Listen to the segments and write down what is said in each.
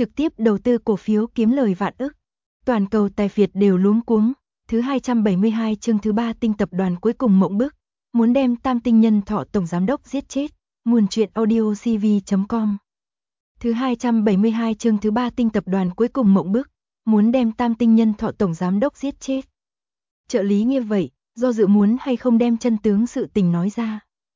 trực tiếp đầu tư cổ phiếu kiếm lời vạn ức. Toàn cầu tài phiệt đều luống cuống. Thứ 272 chương thứ 3 tinh tập đoàn cuối cùng mộng bức. Muốn đem Tam Tinh Nhân Thọ tổng giám đốc giết chết. Nguồn truyện audio cv.com. Thứ 272 chương thứ 3 tinh tập đoàn cuối cùng mộng bức. Muốn đem Tam Tinh Nhân Thọ tổng giám đốc giết chết. Trợ lý nghe vậy, do dự muốn hay không đem chân tướng sự tình nói ra.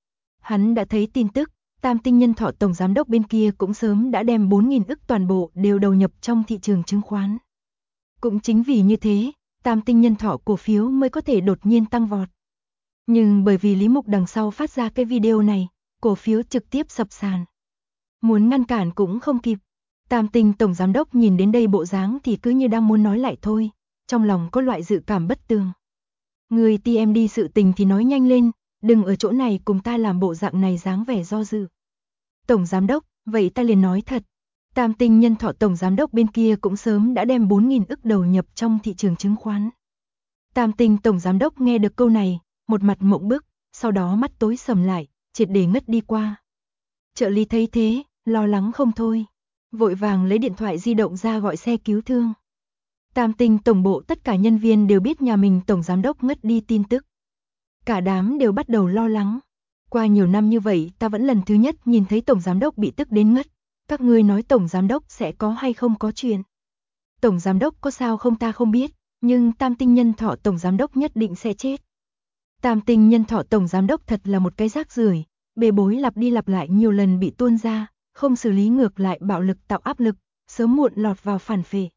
Hắn đã thấy tin tức, Tam Tinh Nhân Thọ tổng giám đốc bên kia cũng sớm đã đem 4.000 ức toàn bộ đều đầu nhập trong thị trường chứng khoán. Cũng chính vì như thế, Tam Tinh Nhân Thọ cổ phiếu mới có thể đột nhiên tăng vọt. Nhưng bởi vì Lý Mục đằng sau phát ra cái video này, cổ phiếu trực tiếp sập sàn. Muốn ngăn cản cũng không kịp. Tam Tinh tổng giám đốc nhìn đến đây bộ dáng thì cứ như đang muốn nói lại thôi, trong lòng có loại dự cảm bất tường. Người TMD sự tình thì nói nhanh lên, đừng ở chỗ này cùng ta làm bộ dạng này dáng vẻ do dự. Tổng giám đốc, vậy ta liền nói thật. Tam Tinh Nhân Thọ tổng giám đốc bên kia cũng sớm đã đem 4.000 ức đầu nhập trong thị trường chứng khoán. Tam Tinh tổng giám đốc nghe được câu này, một mặt mộng bức, sau đó mắt tối sầm lại, triệt để ngất đi qua. Trợ lý thấy thế, lo lắng không thôi, vội vàng lấy điện thoại di động ra gọi xe cứu thương. Tam Tinh tổng bộ tất cả nhân viên đều biết nhà mình tổng giám đốc ngất đi tin tức. Cả đám đều bắt đầu lo lắng. Qua nhiều năm như vậy ta vẫn lần thứ nhất nhìn thấy tổng giám đốc bị tức đến ngất. Các ngươi nói tổng giám đốc sẽ có hay không có chuyện. Tổng giám đốc có sao không ta không biết, nhưng Tam Tinh Nhân Thọ tổng giám đốc nhất định sẽ chết. Tam Tinh Nhân Thọ tổng giám đốc thật là một cái rác rưởi, bê bối lặp đi lặp lại nhiều lần bị tuôn ra, không xử lý ngược lại bạo lực tạo áp lực, sớm muộn lọt vào phản phệ.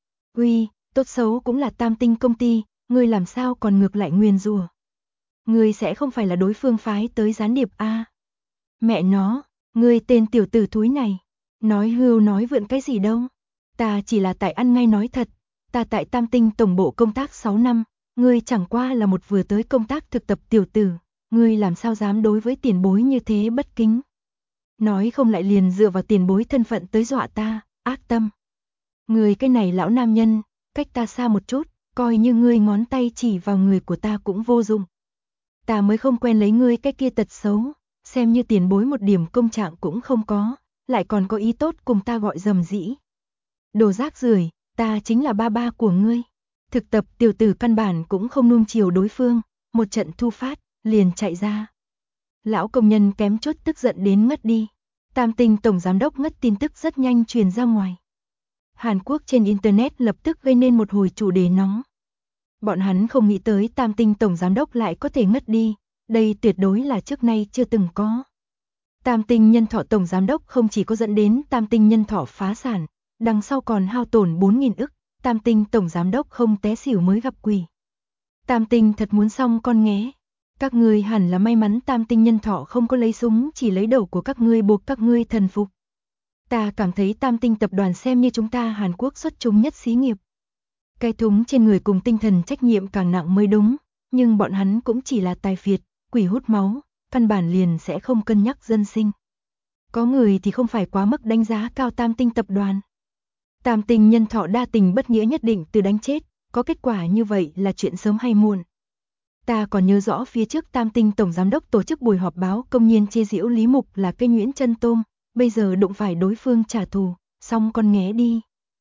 Uy, tốt xấu cũng là Tam Tinh công ty, ngươi làm sao còn ngược lại nguyền rủa? Ngươi sẽ không phải là đối phương phái tới gián điệp a? Mẹ nó, ngươi tên tiểu tử thúi này, nói hưu nói vượn cái gì đâu? Ta chỉ là tại ăn ngay nói thật, ta tại Tam Tinh tổng bộ công tác 6 năm, ngươi chẳng qua là một vừa tới công tác thực tập tiểu tử, ngươi làm sao dám đối với tiền bối như thế bất kính? Nói không lại liền dựa vào tiền bối thân phận tới dọa ta, ác tâm. Ngươi cái này lão nam nhân, cách ta xa một chút, coi như ngươi ngón tay chỉ vào người của ta cũng vô dụng. Ta mới không quen lấy ngươi cái kia tật xấu, xem như tiền bối một điểm công trạng cũng không có, lại còn có ý tốt cùng ta gọi dầm dĩ. Đồ rác rưởi, ta chính là ba ba của ngươi. Thực tập tiểu tử căn bản cũng không nuông chiều đối phương, một trận thu phát, liền chạy ra. Lão công nhân kém chút tức giận đến ngất đi. Tam Tinh tổng giám đốc ngất tin tức rất nhanh truyền ra ngoài. Hàn Quốc trên Internet lập tức gây nên một hồi chủ đề nóng. Bọn hắn không nghĩ tới Tam Tinh tổng giám đốc lại có thể ngất đi, đây tuyệt đối là trước nay chưa từng có. Tam Tinh Nhân Thọ tổng giám đốc không chỉ có dẫn đến Tam Tinh Nhân Thọ phá sản, đằng sau còn hao tổn 4.000 ức, Tam Tinh tổng giám đốc không té xỉu mới gặp quỷ. Tam Tinh thật muốn xong con nghé. Các ngươi hẳn là may mắn Tam Tinh Nhân Thọ không có lấy súng chỉ lấy đầu của các ngươi buộc các ngươi thần phục. Ta cảm thấy Tam Tinh tập đoàn xem như chúng ta Hàn Quốc xuất chúng nhất xí nghiệp. Cái thúng trên người cùng tinh thần trách nhiệm càng nặng mới đúng, nhưng bọn hắn cũng chỉ là tài phiệt, quỷ hút máu, căn bản liền sẽ không cân nhắc dân sinh. Có người thì không phải quá mức đánh giá cao Tam Tinh tập đoàn. Tam Tinh Nhân Thọ đa tình bất nghĩa nhất định từ đánh chết, có kết quả như vậy là chuyện sớm hay muộn. Ta còn nhớ rõ phía trước Tam Tinh tổng giám đốc tổ chức buổi họp báo công nhiên chê giễu Lý Mục là cây nhuyễn chân tôm, bây giờ đụng phải đối phương trả thù, xong con nghé đi.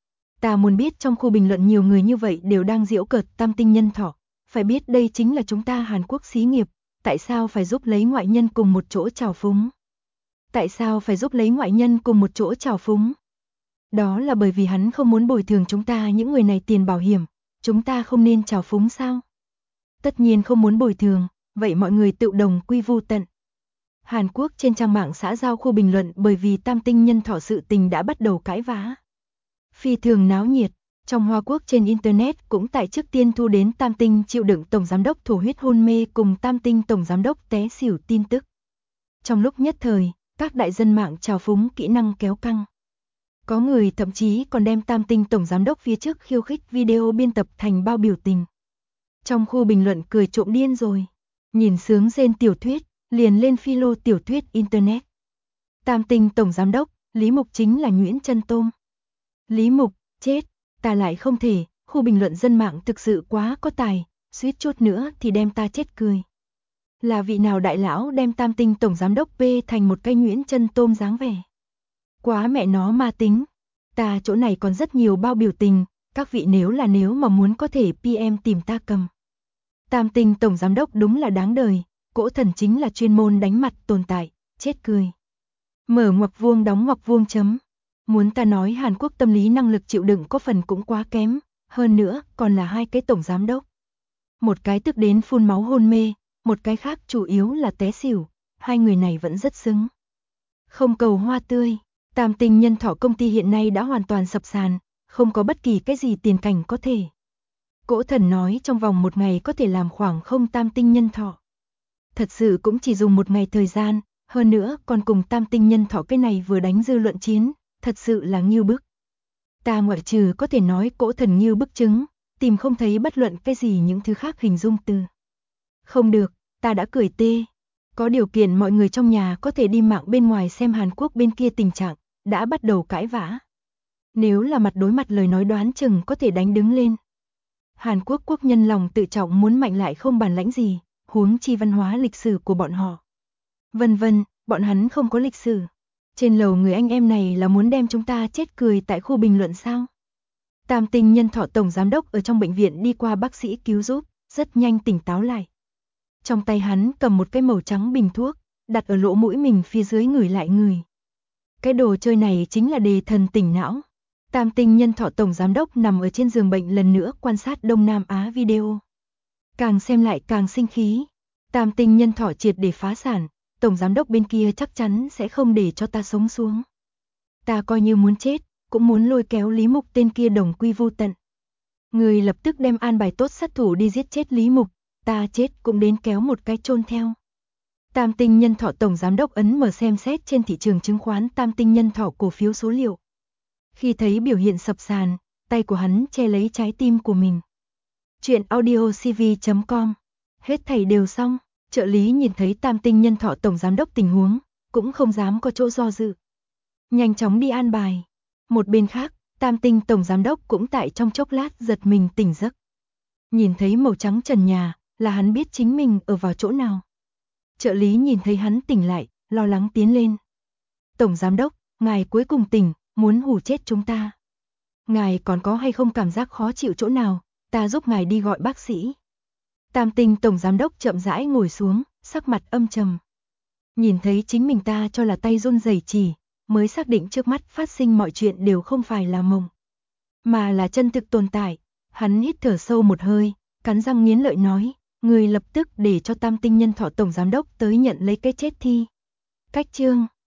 Ta muốn biết trong khu bình luận nhiều người như vậy đều đang giễu cợt Tam Tinh Nhân Thọ, phải biết đây chính là chúng ta Hàn Quốc xí nghiệp, tại sao phải giúp lấy ngoại nhân cùng một chỗ trào phúng? Tại sao phải giúp lấy ngoại nhân cùng một chỗ trào phúng? Đó là bởi vì hắn không muốn bồi thường chúng ta những người này tiền bảo hiểm, chúng ta không nên trào phúng sao? Tất nhiên không muốn bồi thường, vậy mọi người tự đồng quy vu tận. Hàn Quốc trên trang mạng xã giao khu bình luận bởi vì Tam Tinh Nhân Thọ sự tình đã bắt đầu cãi vã. Phi thường náo nhiệt, trong Hoa Quốc trên Internet cũng tại trước tiên thu đến Tam Tinh chịu đựng tổng giám đốc thổ huyết hôn mê cùng Tam Tinh tổng giám đốc té xỉu tin tức. Trong lúc nhất thời, các đại dân mạng trào phúng kỹ năng kéo căng. Có người thậm chí còn đem Tam Tinh tổng giám đốc phía trước khiêu khích video biên tập thành bao biểu tình. Trong khu bình luận cười trộm điên rồi, nhìn sướng rên tiểu thuyết, liền lên philo tiểu thuyết Internet. Tam Tinh tổng giám đốc, Lý Mục chính là nhuyễn chân tôm. Lý Mục, chết, ta lại không thể, khu bình luận dân mạng thực sự quá có tài, suýt chút nữa thì đem ta chết cười. Là vị nào đại lão đem Tam Tinh tổng giám đốc P thành một cây nhuyễn chân tôm dáng vẻ. Quá mẹ nó ma tính. Ta chỗ này còn rất nhiều bao biểu tình, các vị nếu mà muốn có thể PM tìm ta cầm. Tam Tinh tổng giám đốc đúng là đáng đời, Cỗ Thần chính là chuyên môn đánh mặt tồn tại, chết cười. Mở ngoặc vuông đóng ngoặc vuông chấm. Muốn ta nói Hàn Quốc tâm lý năng lực chịu đựng có phần cũng quá kém, hơn nữa còn là hai cái tổng giám đốc. Một cái tức đến phun máu hôn mê, một cái khác chủ yếu là té xỉu, hai người này vẫn rất xứng. Không cầu hoa tươi, Tam Tinh nhân thọ công ty hiện nay đã hoàn toàn sập sàn, không có bất kỳ cái gì tiền cảnh có thể. Cỗ Thần nói trong vòng một ngày có thể làm khoảng không tam tinh nhân thọ. Thật sự cũng chỉ dùng một ngày thời gian, hơn nữa còn cùng tam tinh nhân thọ cái này vừa đánh dư luận chiến, thật sự là ngưu bức. Ta ngoại trừ có thể nói Cỗ Thần ngưu bức chứng, tìm không thấy bất luận cái gì những thứ khác hình dung từ. Không được, ta đã cười tê. Có điều kiện mọi người trong nhà có thể đi mạng bên ngoài xem Hàn Quốc bên kia tình trạng, đã bắt đầu cãi vã. Nếu là mặt đối mặt lời nói đoán chừng có thể đánh đứng lên. Hàn Quốc quốc nhân lòng tự trọng muốn mạnh lại không bản lãnh gì, huống chi văn hóa lịch sử của bọn họ. Vân vân, bọn hắn không có lịch sử. Trên lầu người anh em này là muốn đem chúng ta chết cười tại khu bình luận sao? Tam Tinh nhân thọ tổng giám đốc ở trong bệnh viện đi qua bác sĩ cứu giúp, rất nhanh tỉnh táo lại. Trong tay hắn cầm một cái màu trắng bình thuốc, đặt ở lỗ mũi mình phía dưới ngửi lại người. Cái đồ chơi này chính là đề thần tỉnh não. Tam Tinh nhân thọ tổng giám đốc nằm ở trên giường bệnh lần nữa quan sát Đông Nam Á video. Càng xem lại càng sinh khí. Tam Tinh nhân thọ triệt để phá sản, tổng giám đốc bên kia chắc chắn sẽ không để cho ta sống xuống. Ta coi như muốn chết, cũng muốn lôi kéo Lý Mục tên kia đồng quy vu tận. Người lập tức đem an bài tốt sát thủ đi giết chết Lý Mục, ta chết cũng đến kéo một cái chôn theo. Tam Tinh nhân thọ tổng giám đốc ấn mở xem xét trên thị trường chứng khoán Tam Tinh nhân thọ cổ phiếu số liệu. Khi thấy biểu hiện sập sàn, tay của hắn che lấy trái tim của mình. Chuyện audiocv.com. Hết thảy đều xong, trợ lý nhìn thấy Tam Tinh nhân thọ tổng giám đốc tình huống, cũng không dám có chỗ do dự. Nhanh chóng đi an bài. Một bên khác, Tam Tinh tổng giám đốc cũng tại trong chốc lát giật mình tỉnh giấc. Nhìn thấy màu trắng trần nhà, là hắn biết chính mình ở vào chỗ nào. Trợ lý nhìn thấy hắn tỉnh lại, lo lắng tiến lên. Tổng giám đốc, ngài cuối cùng tỉnh, muốn hù chết chúng ta. Ngài còn có hay không cảm giác khó chịu chỗ nào, ta giúp ngài đi gọi bác sĩ. Tam Tinh tổng giám đốc chậm rãi ngồi xuống, sắc mặt âm trầm. Nhìn thấy chính mình ta cho là tay run rẩy chỉ, mới xác định trước mắt phát sinh mọi chuyện đều không phải là mộng, mà là chân thực tồn tại. Hắn hít thở sâu một hơi, cắn răng nghiến lợi nói, người lập tức để cho Tam Tinh nhân thọ tổng giám đốc tới nhận lấy cái chết thi. Cách chương